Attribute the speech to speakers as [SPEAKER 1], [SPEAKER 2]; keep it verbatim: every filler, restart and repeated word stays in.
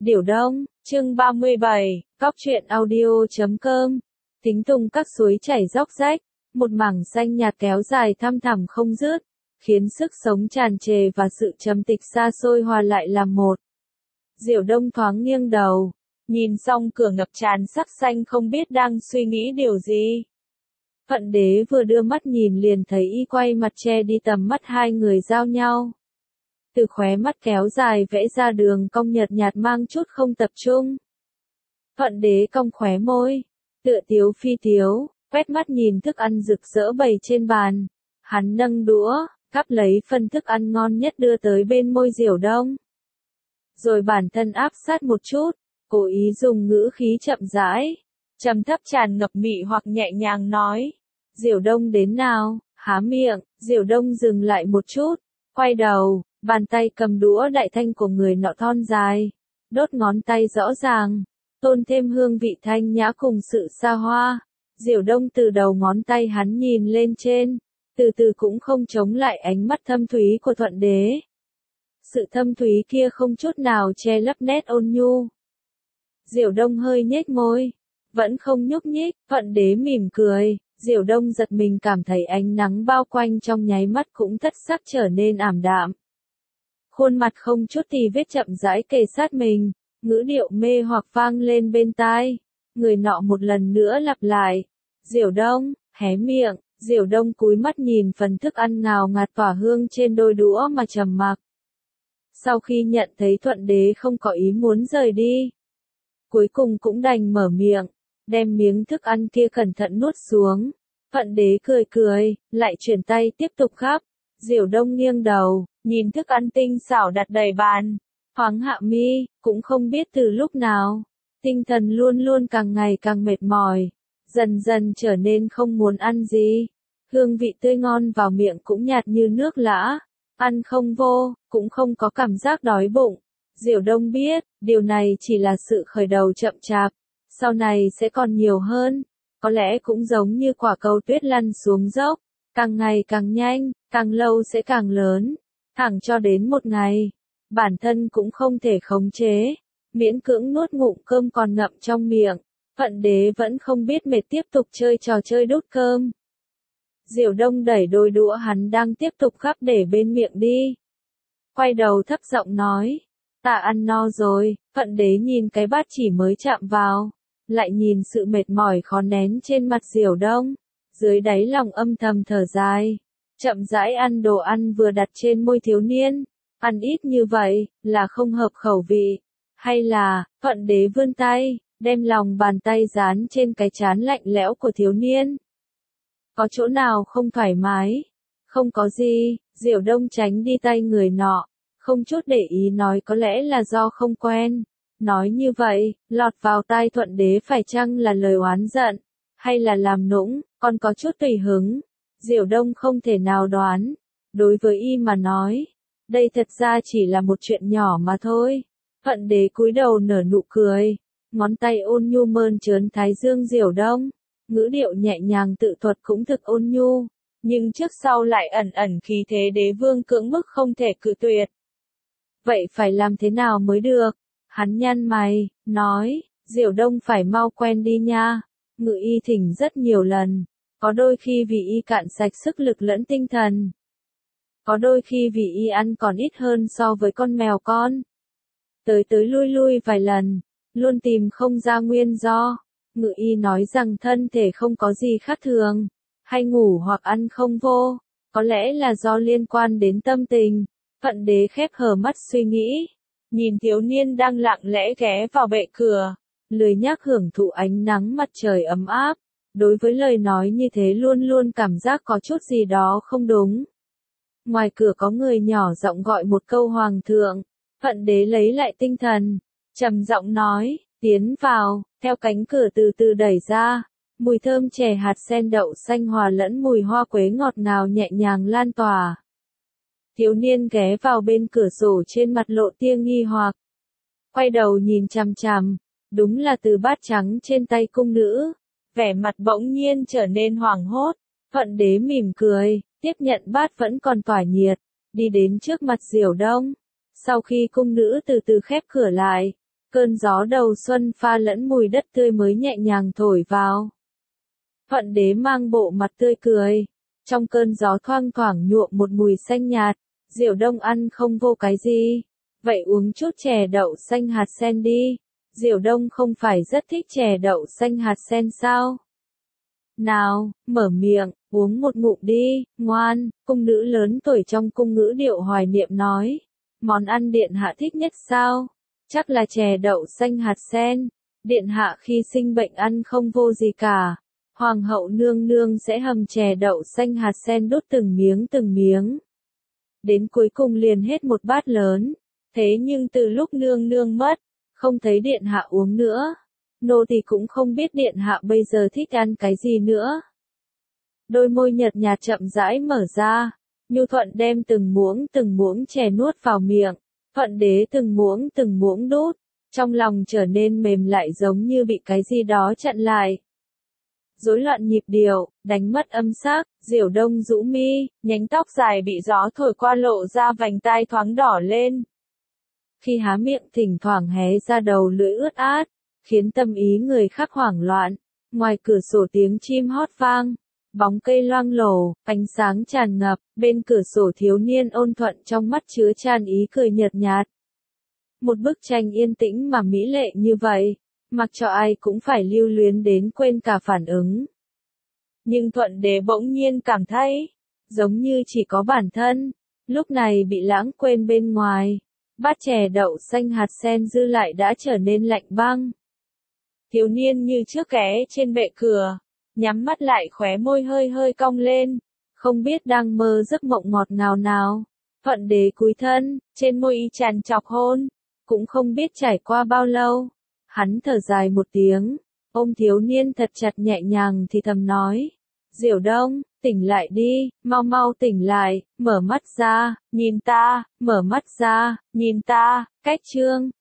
[SPEAKER 1] Điểu Đông, chương ba mươi bảy, Cóc truyện audio chấm com. Tính tung các suối chảy róc rách, một mảng xanh nhạt kéo dài thăm thẳm không dứt, khiến sức sống tràn trề và sự trầm tịch xa xôi hòa lại làm một. Diểu Đông thoáng nghiêng đầu, nhìn xong cửa ngập tràn sắc xanh không biết đang suy nghĩ điều gì. Phận Đế vừa đưa mắt nhìn liền thấy y quay mặt che đi tầm mắt hai người giao nhau. Từ khóe mắt kéo dài vẽ ra đường cong nhợt nhạt mang chút không tập trung. Phận Đế cong khóe môi, tựa tiếu phi tiếu, quét mắt nhìn thức ăn rực rỡ bày trên bàn. Hắn nâng đũa, cắp lấy phần thức ăn ngon nhất đưa tới bên môi Diểu Đông. Rồi bản thân áp sát một chút, cố ý dùng ngữ khí chậm rãi, trầm thấp tràn ngập mị hoặc nhẹ nhàng nói. Diểu Đông đến nào, há miệng, Diểu Đông dừng lại một chút, quay đầu, bàn tay cầm đũa đại thanh của người nọ thon dài, đốt ngón tay rõ ràng, tôn thêm hương vị thanh nhã cùng sự xa hoa. Diểu Đông từ đầu ngón tay hắn nhìn lên trên, từ từ cũng không chống lại ánh mắt thâm thúy của Thuận Đế. Sự thâm thúy kia không chút nào che lấp nét ôn nhu. Diểu Đông hơi nhếch môi, vẫn không nhúc nhích. Thuận Đế mỉm cười, Diểu Đông giật mình cảm thấy ánh nắng bao quanh trong nháy mắt cũng thất sắc trở nên ảm đạm. Khuôn mặt không chút tì vết chậm rãi kề sát mình, ngữ điệu mê hoặc vang lên bên tai. Người nọ một lần nữa lặp lại. Diểu Đông, hé miệng. Diểu Đông cúi mắt nhìn phần thức ăn ngào ngạt tỏa hương trên đôi đũa mà trầm mặc. Sau khi nhận thấy Thuận Đế không có ý muốn rời đi, cuối cùng cũng đành mở miệng, đem miếng thức ăn kia cẩn thận nuốt xuống. Thuận Đế cười cười, lại chuyển tay tiếp tục gắp. Diểu Đông nghiêng đầu, nhìn thức ăn tinh xảo đặt đầy bàn, thoáng hạ mi, cũng không biết từ lúc nào, tinh thần luôn luôn càng ngày càng mệt mỏi, dần dần trở nên không muốn ăn gì. Hương vị tươi ngon vào miệng cũng nhạt như nước lã, ăn không vô, cũng không có cảm giác đói bụng. Diểu Đông biết, điều này chỉ là sự khởi đầu chậm chạp, sau này sẽ còn nhiều hơn, có lẽ cũng giống như quả cầu tuyết lăn xuống dốc, càng ngày càng nhanh, càng lâu sẽ càng lớn, thẳng cho đến một ngày, bản thân cũng không thể khống chế, miễn cưỡng nuốt ngụm cơm còn ngậm trong miệng. Phận Đế vẫn không biết mệt tiếp tục chơi trò chơi đút cơm. Diểu Đông đẩy đôi đũa hắn đang tiếp tục gắp để bên miệng đi. Quay đầu thấp giọng nói, ta ăn no rồi. Phận Đế nhìn cái bát chỉ mới chạm vào, lại nhìn sự mệt mỏi khó nén trên mặt Diểu Đông, dưới đáy lòng âm thầm thở dài, chậm rãi ăn đồ ăn vừa đặt trên môi thiếu niên. Ăn ít như vậy, là không hợp khẩu vị, hay là, Phận Đế vươn tay, đem lòng bàn tay dán trên cái trán lạnh lẽo của thiếu niên. Có chỗ nào không thoải mái? Không có gì. Diểu Đông tránh đi tay người nọ, không chút để ý nói có lẽ là do không quen. Nói như vậy, lọt vào tai Thuận Đế phải chăng là lời oán giận, hay là làm nũng, còn có chút tùy hứng. Diểu Đông không thể nào đoán. Đối với y mà nói, đây thật ra chỉ là một chuyện nhỏ mà thôi. Thuận Đế cúi đầu nở nụ cười, ngón tay ôn nhu mơn trớn thái dương Diểu Đông, ngữ điệu nhẹ nhàng tự thuật cũng thực ôn nhu, nhưng trước sau lại ẩn ẩn khí thế đế vương cưỡng bức không thể cự tuyệt. Vậy phải làm thế nào mới được? Hắn nhăn mày, nói, Diểu Đông phải mau quen đi nha. Ngự y thỉnh rất nhiều lần, có đôi khi vì y cạn sạch sức lực lẫn tinh thần, có đôi khi vì y ăn còn ít hơn so với con mèo con. Tới tới lui lui vài lần, luôn tìm không ra nguyên do. Ngự y nói rằng thân thể không có gì khác thường, hay ngủ hoặc ăn không vô, có lẽ là do liên quan đến tâm tình. Phận Đế khép hờ mắt suy nghĩ, nhìn thiếu niên đang lặng lẽ ghé vào bệ cửa, lười nhác hưởng thụ ánh nắng mặt trời ấm áp. Đối với lời nói như thế luôn luôn cảm giác có chút gì đó không đúng. Ngoài cửa có người nhỏ giọng gọi một câu hoàng thượng. Phận Đế lấy lại tinh thần, trầm giọng nói, tiến vào. Theo cánh cửa từ từ đẩy ra, mùi thơm chè hạt sen đậu xanh hòa lẫn mùi hoa quế ngọt ngào nhẹ nhàng lan tỏa. Thiếu niên ghé vào bên cửa sổ trên mặt lộ tia nghi hoặc, quay đầu nhìn chằm chằm, đúng là từ bát trắng trên tay cung nữ, vẻ mặt bỗng nhiên trở nên hoảng hốt. Phận Đế mỉm cười, tiếp nhận bát vẫn còn tỏa nhiệt, đi đến trước mặt Diểu Đông. Sau khi cung nữ từ từ khép cửa lại, Cơn gió đầu xuân pha lẫn mùi đất tươi mới nhẹ nhàng thổi vào. Thuận đế mang bộ mặt tươi cười. Trong cơn gió thoang thoảng nhuộm một mùi xanh nhạt. Diệu Đông ăn không vô cái gì. Vậy uống chút chè đậu xanh hạt sen đi. Diệu Đông không phải rất thích chè đậu xanh hạt sen sao? Nào, mở miệng, uống một ngụm đi, ngoan, cung nữ lớn tuổi trong cung ngữ điệu hoài niệm nói. Món ăn điện hạ thích nhất sao? Chắc là chè đậu xanh hạt sen. Điện hạ khi sinh bệnh ăn không vô gì cả. Hoàng hậu nương nương sẽ hầm chè đậu xanh hạt sen đút từng miếng từng miếng. Đến cuối cùng liền hết một bát lớn. Thế nhưng từ lúc nương nương mất, không thấy điện hạ uống nữa. Nô tỳ cũng không biết điện hạ bây giờ thích ăn cái gì nữa. Đôi môi nhợt nhạt chậm rãi mở ra. Nhu Thuận đem từng muỗng từng muỗng chè nuốt vào miệng. Thuận đế từng muỗng từng muỗng đút. Trong lòng trở nên mềm lại giống như bị cái gì đó chặn lại. Rối loạn nhịp điệu, đánh mất âm sắc, Diệu Đông rũ mi, nhánh tóc dài bị gió thổi qua lộ ra vành tai thoáng đỏ lên. Khi há miệng thỉnh thoảng hé ra đầu lưỡi ướt át, khiến tâm ý người khác hoảng loạn. Ngoài cửa sổ tiếng chim hót vang, bóng cây loang lổ, ánh sáng tràn ngập, bên cửa sổ thiếu niên ôn thuận trong mắt chứa tràn ý cười nhợt nhạt. Một bức tranh yên tĩnh mà mỹ lệ như vậy, mặc cho ai cũng phải lưu luyến đến quên cả phản ứng. Nhưng Thuận đế bỗng nhiên cảm thấy, giống như chỉ có bản thân, lúc này bị lãng quên bên ngoài. Bát chè đậu xanh hạt sen dư lại đã trở nên lạnh băng. Thiếu niên như trước ghé trên bệ cửa, nhắm mắt lại khóe môi hơi hơi cong lên, không biết đang mơ giấc mộng ngọt ngào nào. Thuận đế cúi thân, trên môi y tràn chọc hôn, cũng không biết trải qua bao lâu. Hắn thở dài một tiếng, ôm thiếu niên thật chặt nhẹ nhàng thì thầm nói. Diệu Đông, tỉnh lại đi, mau mau tỉnh lại, mở mắt ra, nhìn ta, mở mắt ra, nhìn ta, cách chương.